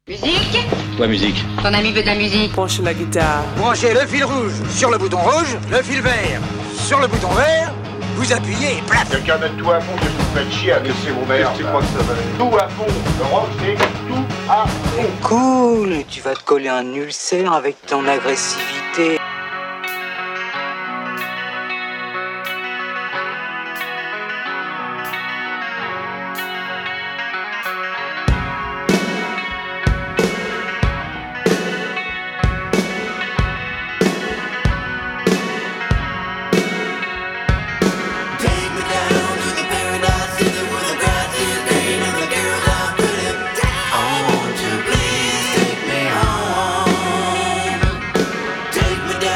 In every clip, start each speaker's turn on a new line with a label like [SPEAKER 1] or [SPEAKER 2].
[SPEAKER 1] Musique.
[SPEAKER 2] Quoi, musique?
[SPEAKER 1] Ton ami veut de la musique.
[SPEAKER 3] Branche la guitare.
[SPEAKER 4] Branchez le fil rouge sur le bouton rouge, le fil vert sur le bouton vert, vous appuyez et plaf.
[SPEAKER 5] Quelqu'un de tout à fond, que vous faites chier à laisser vos mères. C'est quoi que ça va aller? Tout à fond. Le rock, c'est tout à fond.
[SPEAKER 4] Cool, tu vas te coller un ulcère avec ton agressivité.
[SPEAKER 6] Take me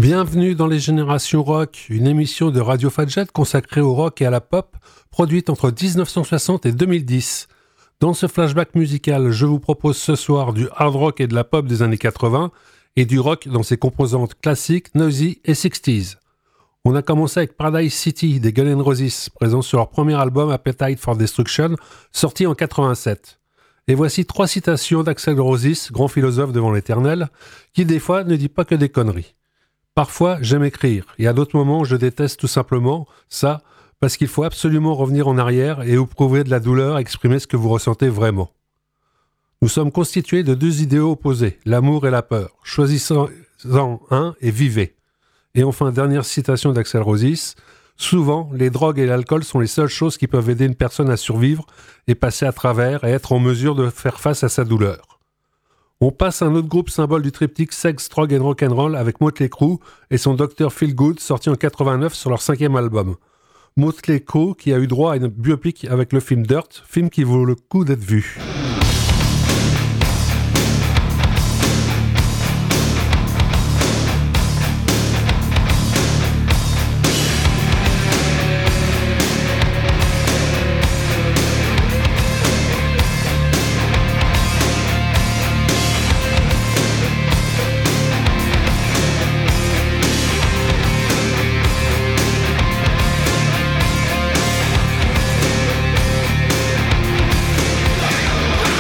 [SPEAKER 1] Bienvenue dans les Générations Rock, une émission de Radio Fadjet consacrée au rock et à la pop, produite entre 1960 et 2010. Dans ce flashback musical, je vous propose ce soir du hard rock et de la pop des années 80 et du rock dans ses composantes classiques, noisy et 60s. On a commencé avec Paradise City des Guns N' Roses, présent sur leur premier album Appetite for Destruction, sorti en 87. Et voici 3 citations d'Axl Rose, grand philosophe devant l'éternel, qui des fois ne dit pas que des conneries. Parfois, j'aime écrire, et à d'autres moments, je déteste tout simplement ça, parce qu'il faut absolument revenir en arrière et éprouver de la douleur, exprimer ce que vous ressentez vraiment. Nous sommes constitués de 2 idéaux opposés, l'amour et la peur. Choisissez-en un et vivez. Et enfin, dernière citation d'Axl Rose, souvent, les drogues et l'alcool sont les seules choses qui peuvent aider une personne à survivre et passer à travers et être en mesure de faire face à sa douleur. On passe à un autre groupe symbole du triptyque Sex, Drug and Rock'n'Roll avec Motley Crue et son Dr. Feelgood sorti en 89 sur leur 5e album. Motley Crue qui a eu droit à une biopic avec le film Dirt, film qui vaut le coup d'être vu.
[SPEAKER 2] We'll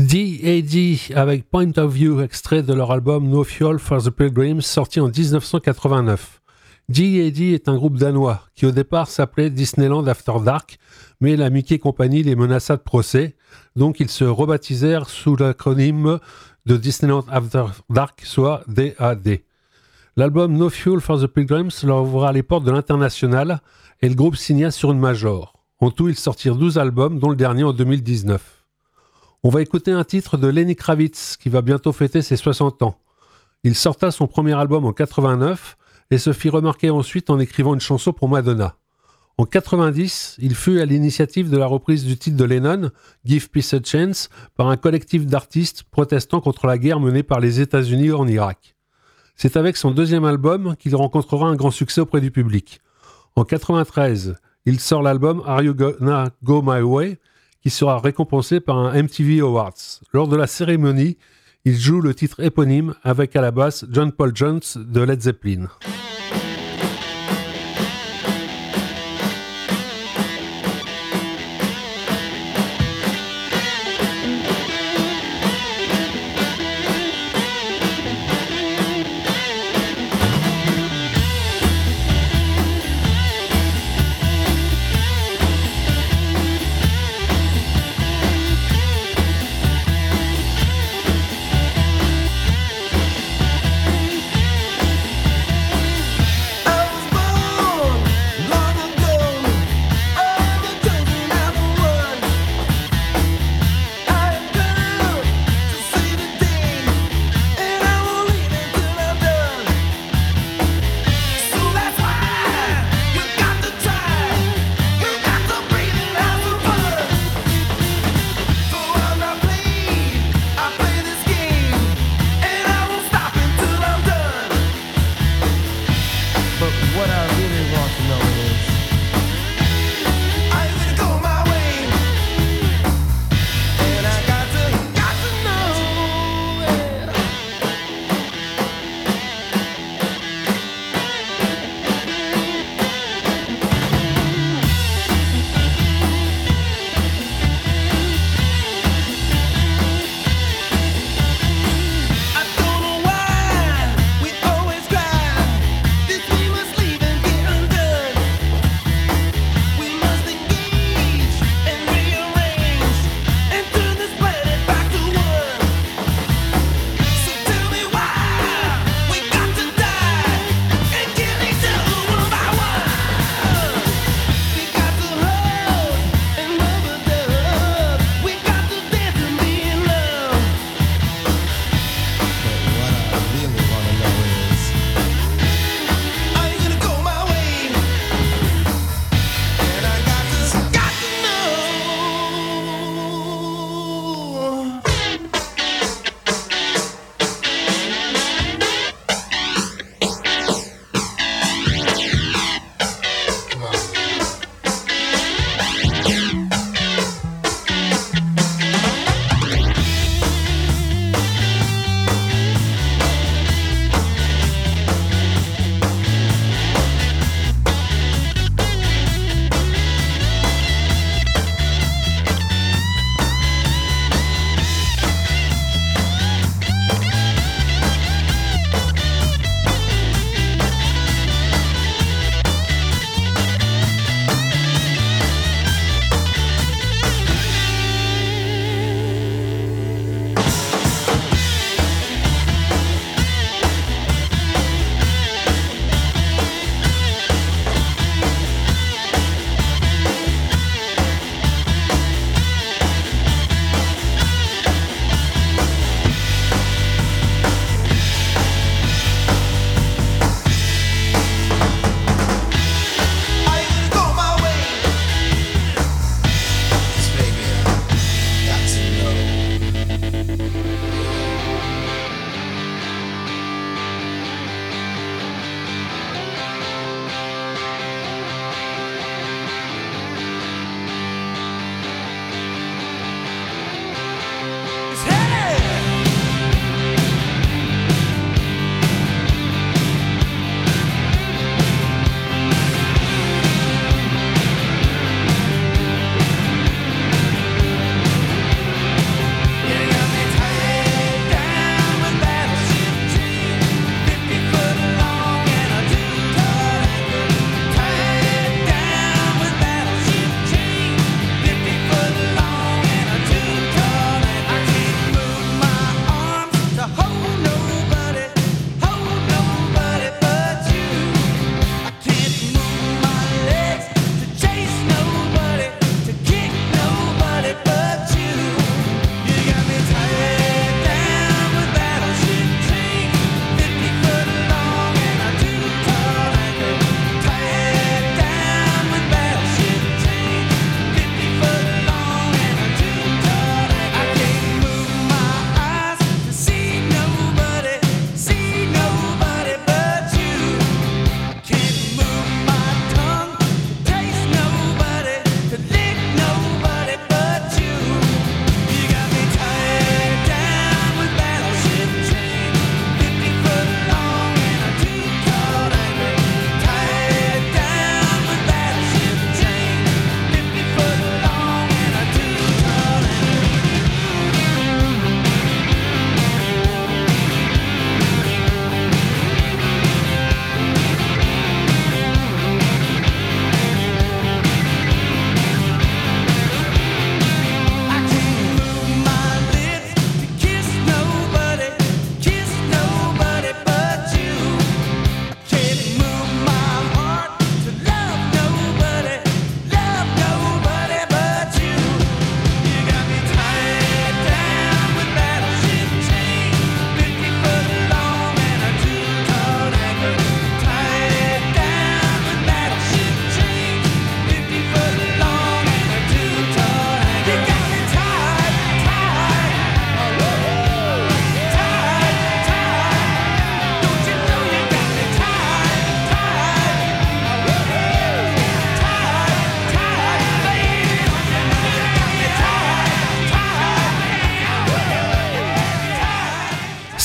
[SPEAKER 1] D.A.D. avec Point of View, extrait de leur album No Fuel for the Pilgrims, sorti en 1989. D.A.D. est un groupe danois qui au départ s'appelait Disneyland After Dark, mais la Mickey Company les menaça de procès, donc ils se rebaptisèrent sous l'acronyme de Disneyland After Dark, soit D.A.D. L'album No Fuel for the Pilgrims leur ouvra les portes de l'international et le groupe signa sur une major. En tout, ils sortirent 12 albums, dont le dernier en 2019. On va écouter un titre de Lenny Kravitz qui va bientôt fêter ses 60 ans. Il sorta son premier album en 89 et se fit remarquer ensuite en écrivant une chanson pour Madonna. En 90, il fut à l'initiative de la reprise du titre de Lennon, Give Peace a Chance, par un collectif d'artistes protestant contre la guerre menée par les États-Unis en Irak. C'est avec son deuxième album qu'il rencontrera un grand succès auprès du public. En 93, il sort l'album Are You Gonna Go My Way, qui sera récompensé par un MTV Awards. Lors de la cérémonie, il joue le titre éponyme avec à la basse John Paul Jones de Led Zeppelin.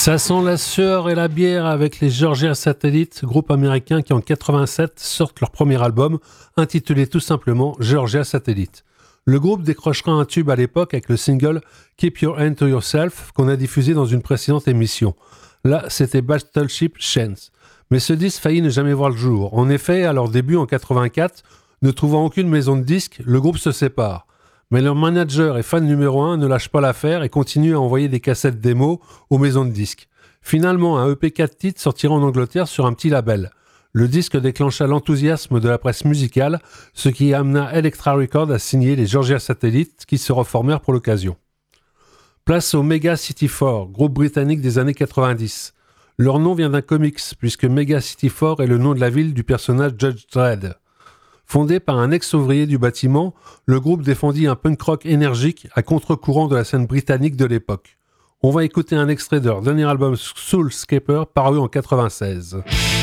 [SPEAKER 1] Ça sent la sueur et la bière avec les Georgia Satellite, groupe américain qui en 87 sortent leur premier album, intitulé tout simplement Georgia Satellite. Le groupe décrochera un tube à l'époque avec le single Keep Your Hand to Yourself qu'on a diffusé dans une précédente émission. Là, c'était Battleship Chance. Mais ce disque faillit ne jamais voir le jour. En effet, à leur début en 84, ne trouvant aucune maison de disques, le groupe se sépare. Mais leur manager et fan numéro 1 ne lâche pas l'affaire et continue à envoyer des cassettes démos aux maisons de disques. Finalement, un EP 4 titres sortira en Angleterre sur un petit label. Le disque déclencha l'enthousiasme de la presse musicale, ce qui amena Elektra Records à signer les Georgia Satellite qui se reformèrent pour l'occasion. Place au Mega City 4, groupe britannique des années 90. Leur nom vient d'un comics, puisque Mega City 4 est le nom de la ville du personnage Judge Dredd. Fondé par un ex-ouvrier du bâtiment, le groupe défendit un punk rock énergique à contre-courant de la scène britannique de l'époque. On va écouter un extrait de leur dernier album Soulscaper paru en 96.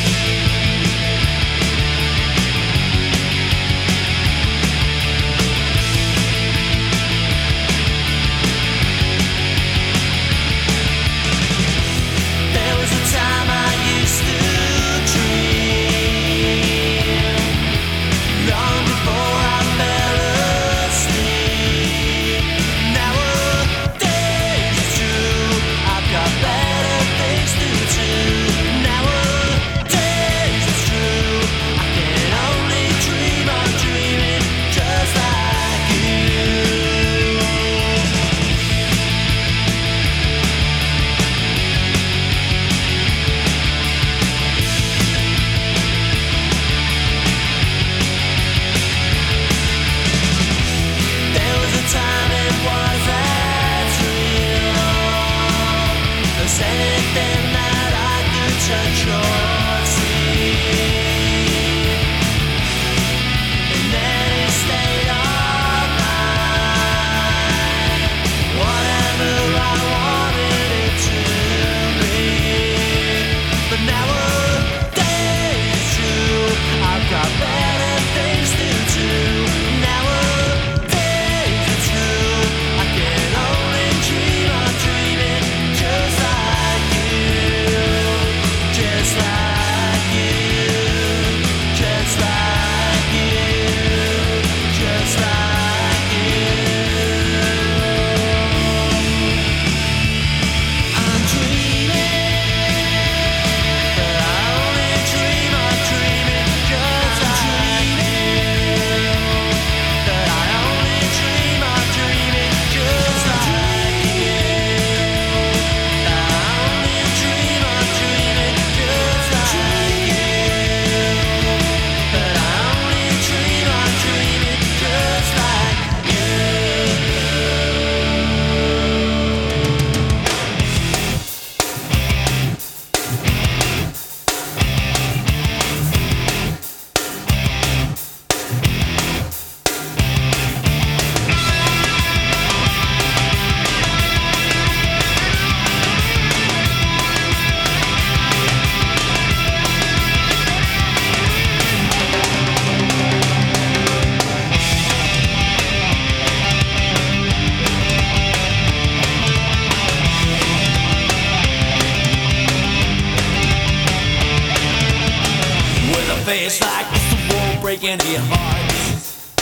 [SPEAKER 2] Any hearts.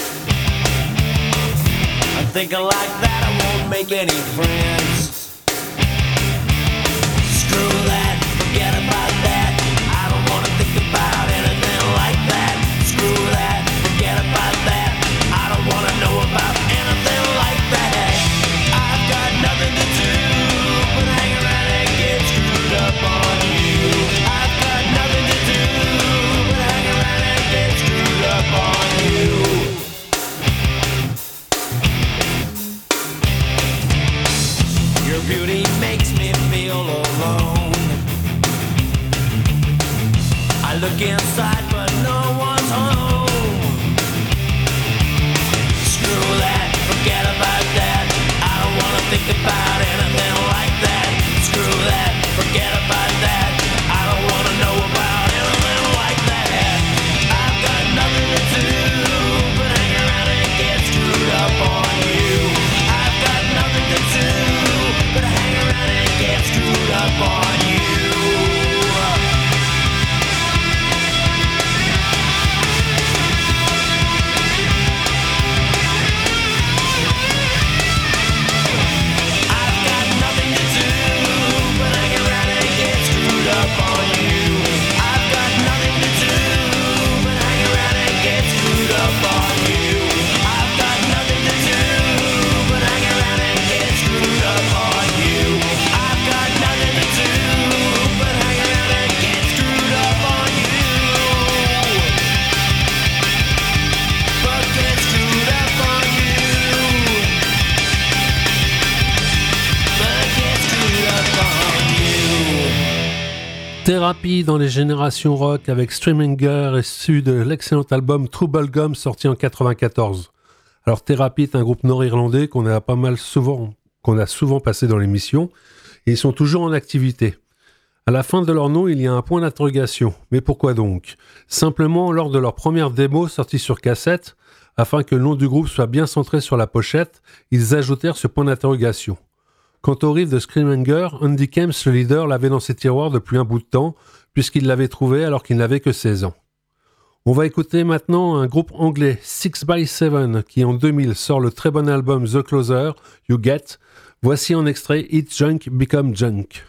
[SPEAKER 2] I'm thinking like that, I won't make any friends. Screw that, forget about that. I don't wanna think about anything like that. Screw that, forget about that. I don't wanna know about anything like that. I've got nothing to do but hang around and get screwed up on you. I've got nothing to do but hang around and get screwed up on you.
[SPEAKER 1] Thérapie dans les générations rock avec Streaminger issu de l'excellent album True Bubblegum sorti en 1994. Alors Thérapie est un groupe nord-irlandais qu'on a souvent passé dans l'émission et ils sont toujours en activité. À la fin de leur nom, il y a un point d'interrogation. Mais pourquoi donc ? Simplement, lors de leur première démo sortie sur cassette, afin que le nom du groupe soit bien centré sur la pochette, ils ajoutèrent ce point d'interrogation. Quant au riff de Screamanger, Andy Kemps, le leader, l'avait dans ses tiroirs depuis un bout de temps, puisqu'il l'avait trouvé alors qu'il n'avait que 16 ans. On va écouter maintenant un groupe anglais, 6x7, qui en 2000 sort le très bon album The Closer, You Get. Voici en extrait Eat Junk Become Junk.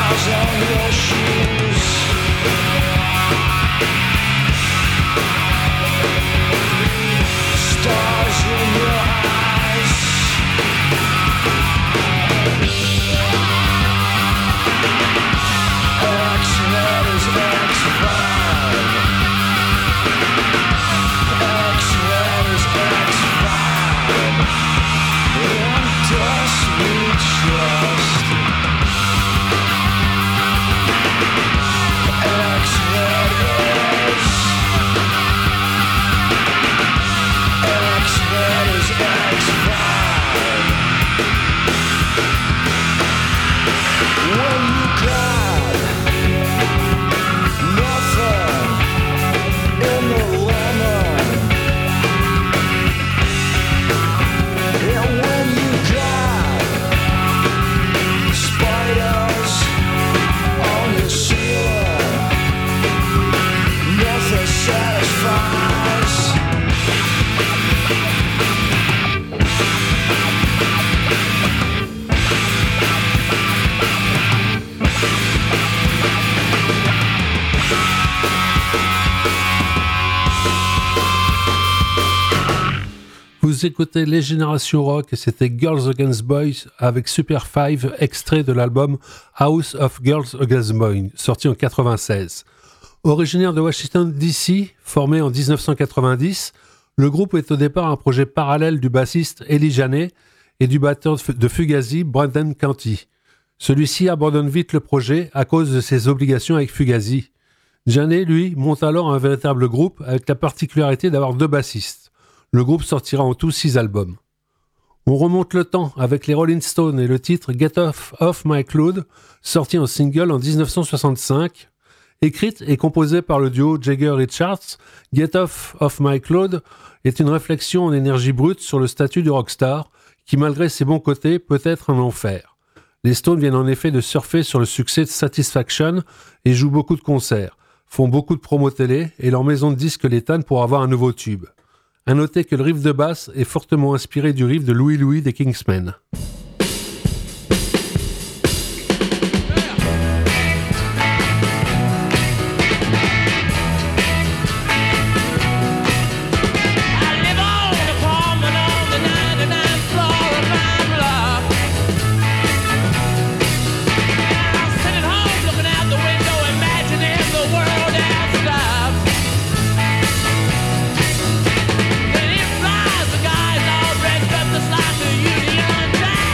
[SPEAKER 1] Vous écoutez Les Générations Rock et c'était Girls Against Boys avec Super 5, extrait de l'album House of Girls Against Boys, sorti en 96. Originaire de Washington DC, formé en 1990, le groupe est au départ un projet parallèle du bassiste Eli Janet et du batteur de Fugazi, Brendan Canty. Celui-ci abandonne vite le projet à cause de ses obligations avec Fugazi. Janet, lui, monte alors un véritable groupe avec la particularité d'avoir 2 bassistes. Le groupe sortira en tout 6 albums. On remonte le temps avec les Rolling Stones et le titre Get Off My Cloud, sorti en single en 1965. Écrite et composée par le duo Jagger-Richards, Get Off My Cloud est une réflexion en énergie brute sur le statut du rockstar, qui malgré ses bons côtés peut être un enfer. Les Stones viennent en effet de surfer sur le succès de Satisfaction et jouent beaucoup de concerts, font beaucoup de promos télé et leur maison de disques les tanne pour avoir un nouveau tube. À noter que le riff de basse est fortement inspiré du riff de Louie Louie des Kingsmen.
[SPEAKER 2] Guys all dressed up just like the Union Jack.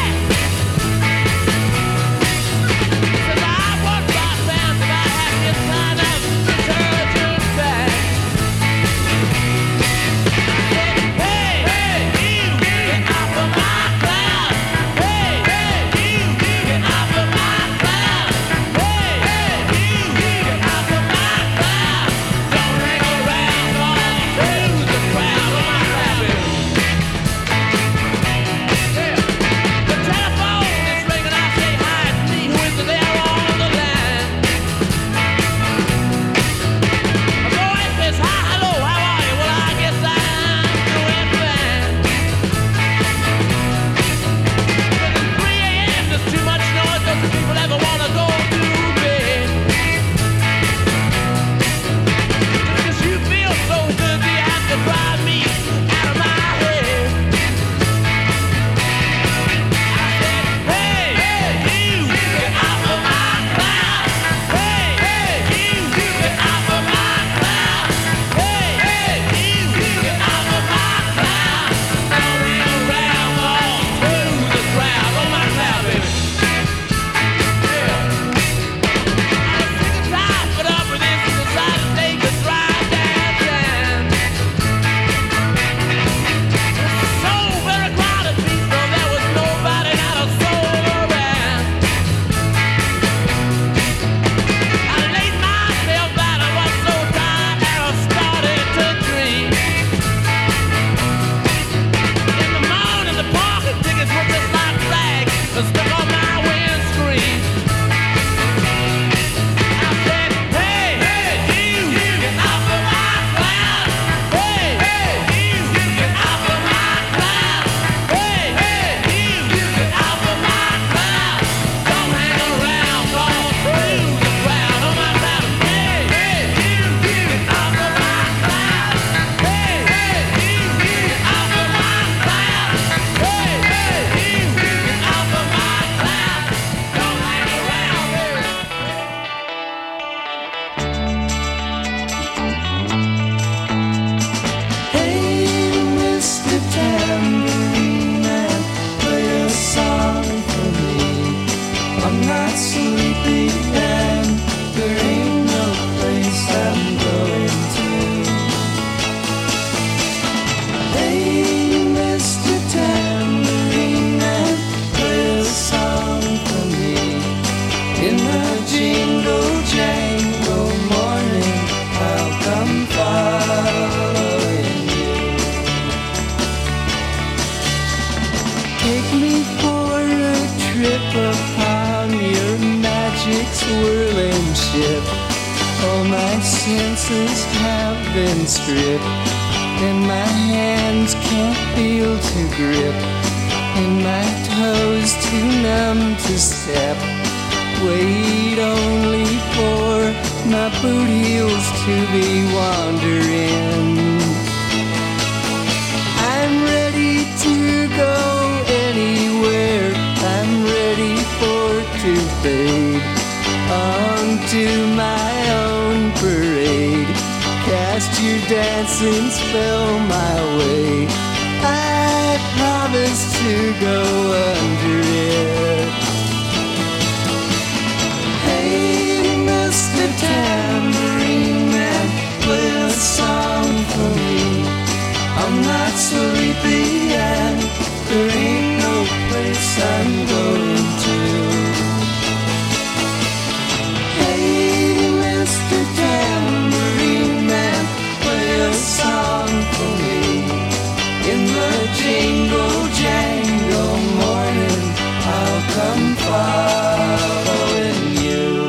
[SPEAKER 3] swirling ship. All my senses have been stripped, and my hands can't feel to grip, and my toes too numb to step. Wait only for my boot heels to be wandering. I'm ready to go anywhere, I'm ready for to fade onto my own parade. Cast your dancing spell my way, I promise to go under it. Hey, Mr. Tambourine Man, play a song for me. I'm not sleepy and there ain't no place I'm going to. Hey, Mr. Tambourine Man, play a song for me. In the jingle jangle morning, I'll come following you.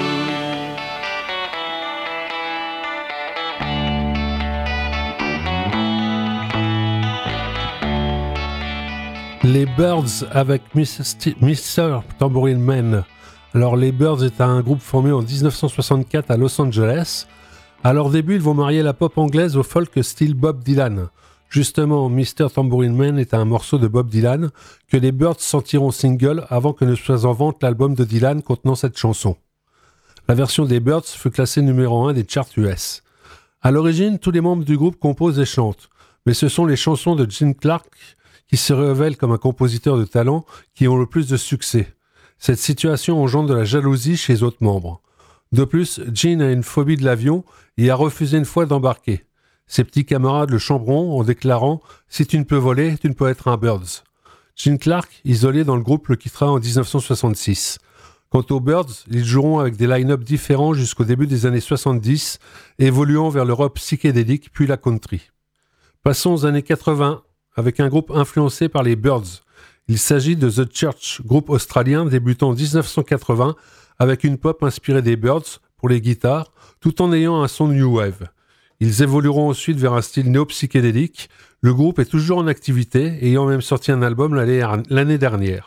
[SPEAKER 1] Les Byrds avec Mr. Tambourine Man. Alors les Byrds est un groupe formé en 1964 à Los Angeles. À leur début, ils vont marier la pop anglaise au folk style Bob Dylan. Justement, Mr. Tambourine Man est un morceau de Bob Dylan que les Byrds sortiront single avant que ne soit en vente l'album de Dylan contenant cette chanson. La version des Byrds fut classée numéro 1 des charts US. À l'origine, tous les membres du groupe composent et chantent, mais ce sont les chansons de Gene Clark qui se révèle comme un compositeur de talent qui ont le plus de succès. Cette situation engendre de la jalousie chez les autres membres. De plus, Gene a une phobie de l'avion et a refusé une fois d'embarquer. Ses petits camarades le chambront en déclarant « Si tu ne peux voler, tu ne peux être un Byrds ». Gene Clark, isolé dans le groupe, le quittera en 1966. Quant aux Byrds, ils joueront avec des line-up différents jusqu'au début des années 70, évoluant vers le rock psychédélique puis la country. Passons aux années 80, avec un groupe influencé par les Byrds. Il s'agit de The Church, groupe australien débutant en 1980 avec une pop inspirée des Byrds pour les guitares, tout en ayant un son new wave. Ils évolueront ensuite vers un style néo-psychédélique. Le groupe est toujours en activité, ayant même sorti un album l'année dernière.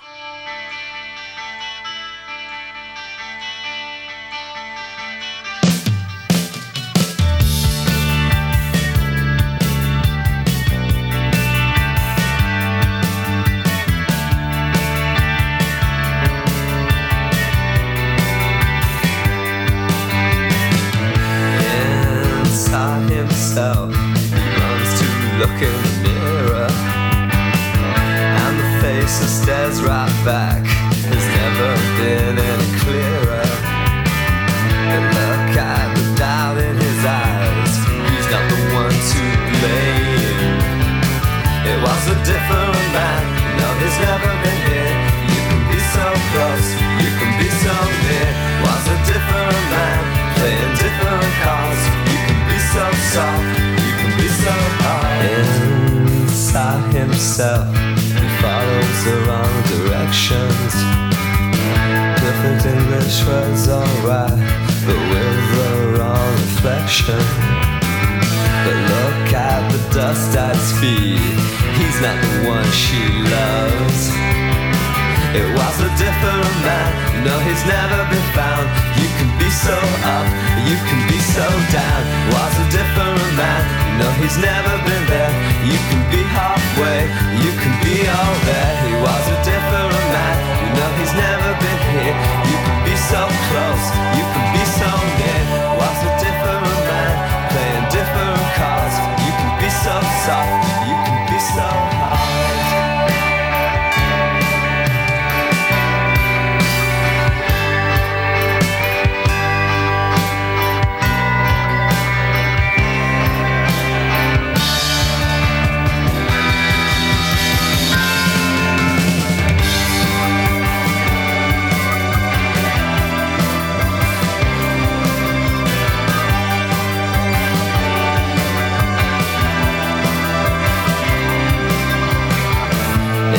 [SPEAKER 6] Look in the mirror, and the face that stares right back has never been any clearer. And look at the doubt in his eyes, he's not the one to blame. It was a different man, no, he's never been here. You can be so close, you can be so near. Was a different man, playing different cards. You can be so soft, you can be so hard. Inside himself, he follows the wrong directions. Perfect English was alright, but with the wrong reflection. But look at the dust at his feet, he's not the one she loves. It was a different man, no, he's never been found. You can be so up, you can be so down. Was a different man, no, he's never been there. You can be halfway, you can be all there. He was a different man, no, he's never been here. You can be so close, you can be so near. Was a different man, playing different cards. You can be so soft, you can be so hard.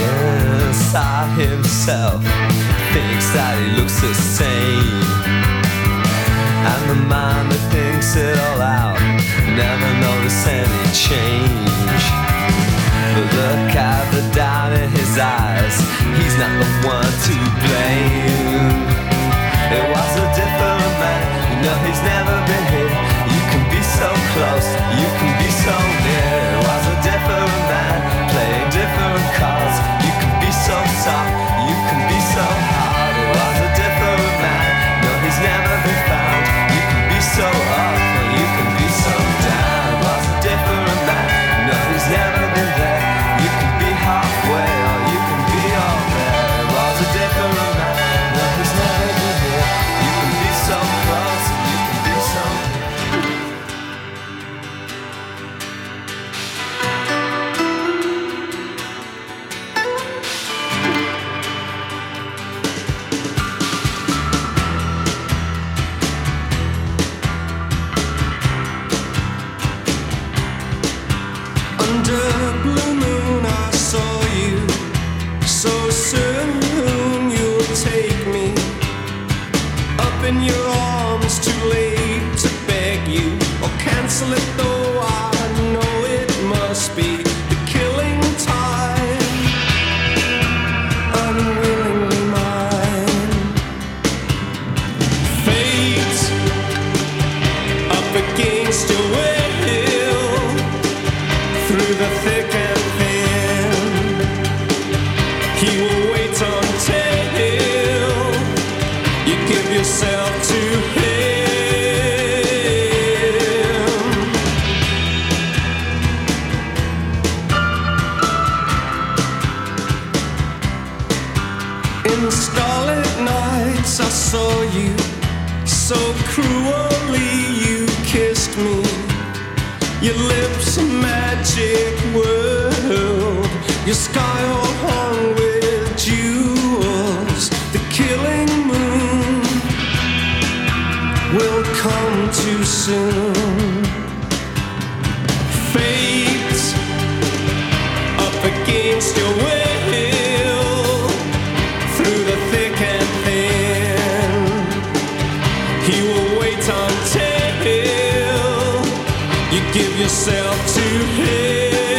[SPEAKER 6] Himself thinks that he looks the same. takes it all out, never notice any change. Look at the doubt in his eyes, he's not the one to blame. It was a different man, you know he's never been here. You can be so close, you can be so near. It was a different man, playing different cards. You can be so soft, you can be so hard. It was a different man, no he's never been found. You can be so up, you can be so down. It was a different man, no he's never been there. You can be halfway or you can be all there. It was a different man, no he's never been here. You can be so close, you can be so
[SPEAKER 3] Under blue moon I saw you. So soon you'll take me up in your arms. Too late to beg you or cancel it, though I know it must be the killing time. Unwillingly mine. Fate up against your will. Through the thick and thin, he will wait until you give yourself to him. In starlit nights I saw you, so cruelly you kissed me. Your lips a magic world, your sky all hung with jewels. The killing moon will come too soon. Fate up against your will, through the thick and thin, he will wait until you give yourself to him.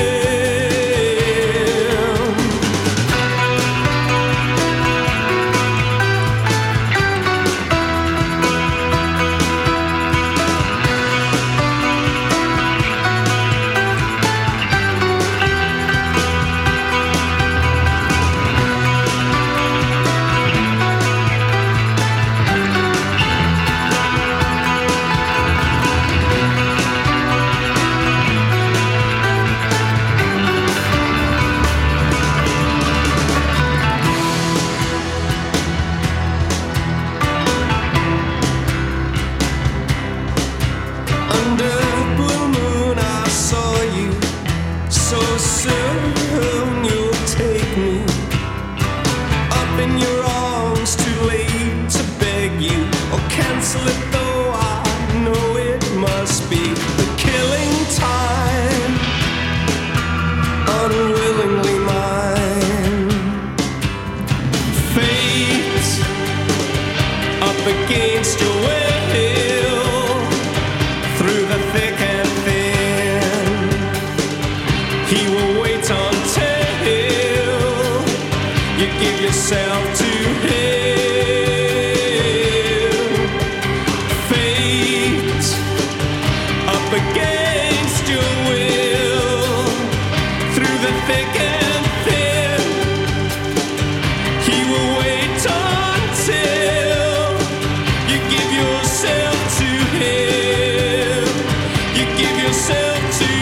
[SPEAKER 3] Against your will, through the thick and thin, he will wait until you give yourself to him. Fate up against your will, through the thick and thin, he will wait until you give yourself to him. You give yourself to him.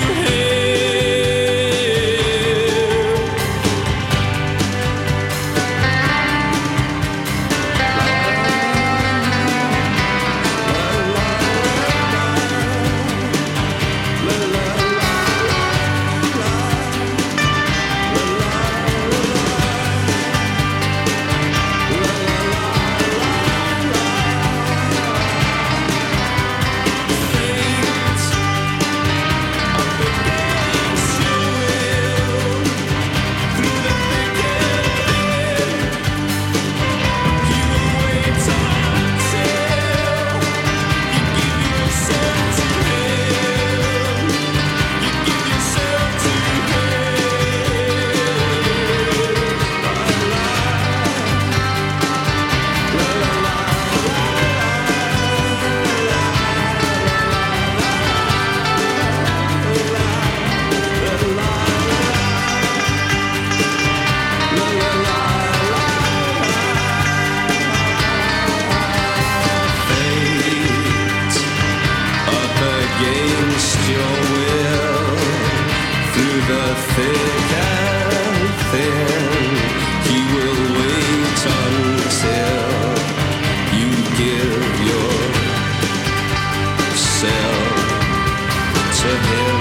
[SPEAKER 6] thick and thin. He will wait until you give yourself to him.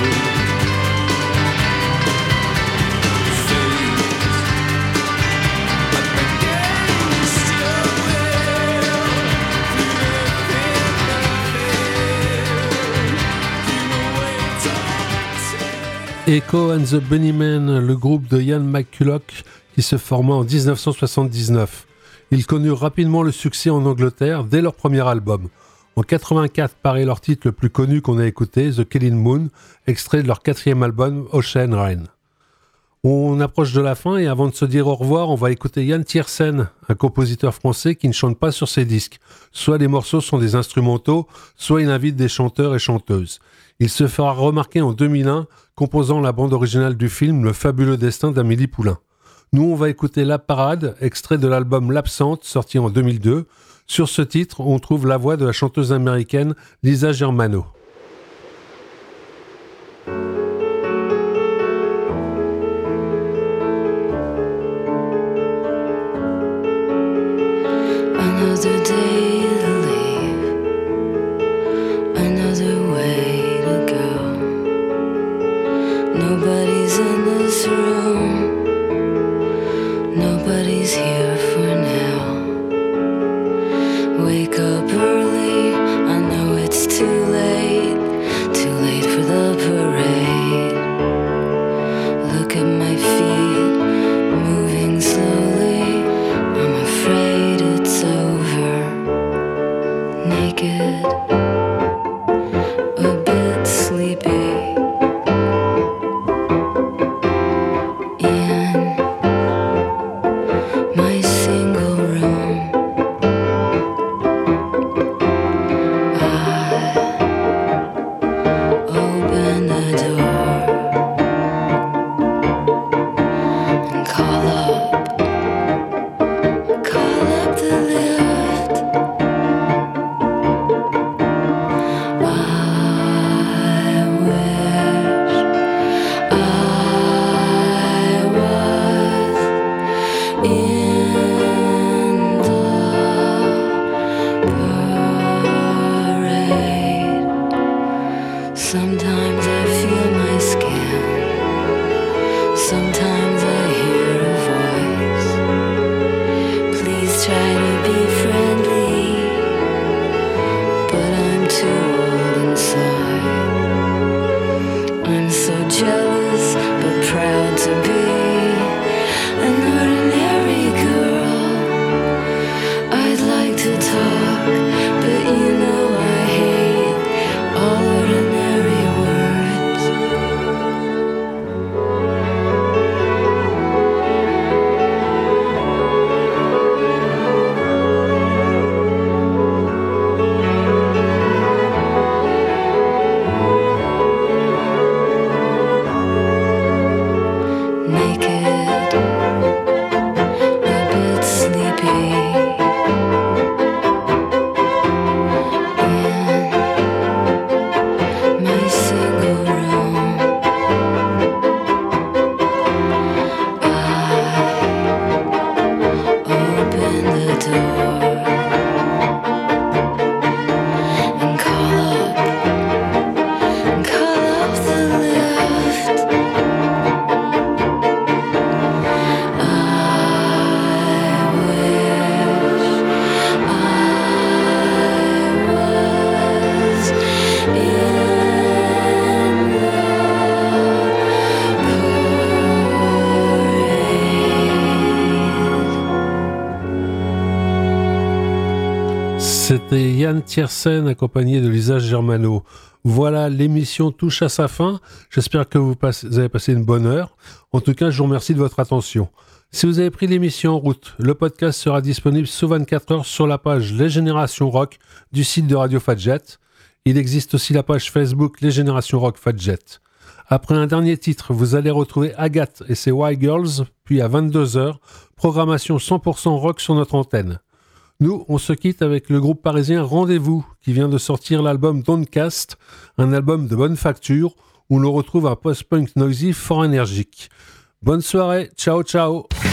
[SPEAKER 1] Echo and the Bunnymen, le groupe de Ian McCulloch qui se forma en 1979. Ils connurent rapidement le succès en Angleterre dès leur premier album. En 84 paraît leur titre le plus connu qu'on a écouté, The Killing Moon, extrait de leur 4e album, Ocean Rain. On approche de la fin et avant de se dire au revoir, on va écouter Yann Tiersen, un compositeur français qui ne chante pas sur ses disques. Soit les morceaux sont des instrumentaux, soit il invite des chanteurs et chanteuses. Il se fera remarquer en 2001, composant la bande originale du film Le fabuleux destin d'Amélie Poulain. Nous, on va écouter La Parade, extrait de l'album L'Absente, sorti en 2002. Sur ce titre, on trouve la voix de la chanteuse américaine Lisa Germano.
[SPEAKER 7] Another day to leave, another way to go. Nobody's in this room, nobody's here for now. Wake up early, I know it's too late for the parade. Look at my feet, moving slowly, I'm afraid it's over. Naked, a bit sleepy, in my single room. I open the door and call up the lift. I wish I was in the parade. Sometimes I feel my skin, sometimes I hear a voice. Please try to be friendly, but I'm too old inside. I'm so jealous, but proud to be an ordinary girl. I'd like to talk, but you know I hate all ordinary words. Naked, a bit sleepy, in my single room. I open the door and call up the lift. I wish I was in the parade.
[SPEAKER 1] C'était Yann Tiersen accompagné de Lisa Germano. Voilà, l'émission touche à sa fin. J'espère que vous avez passé une bonne heure. En tout cas, je vous remercie de votre attention. Si vous avez pris l'émission en route, le podcast sera disponible sous 24 heures sur la page Les Générations Rock du site de Radio Fadjet. Il existe aussi la page Facebook Les Générations Rock Fadjet. Après un dernier titre, vous allez retrouver Agathe et ses White Girls, puis à 22h, programmation 100% rock sur notre antenne. Nous, on se quitte avec le groupe parisien Rendez-vous, qui vient de sortir l'album Downcast, un album de bonne facture. où l'on retrouve un post-punk noisy fort énergique. Bonne soirée, ciao ciao.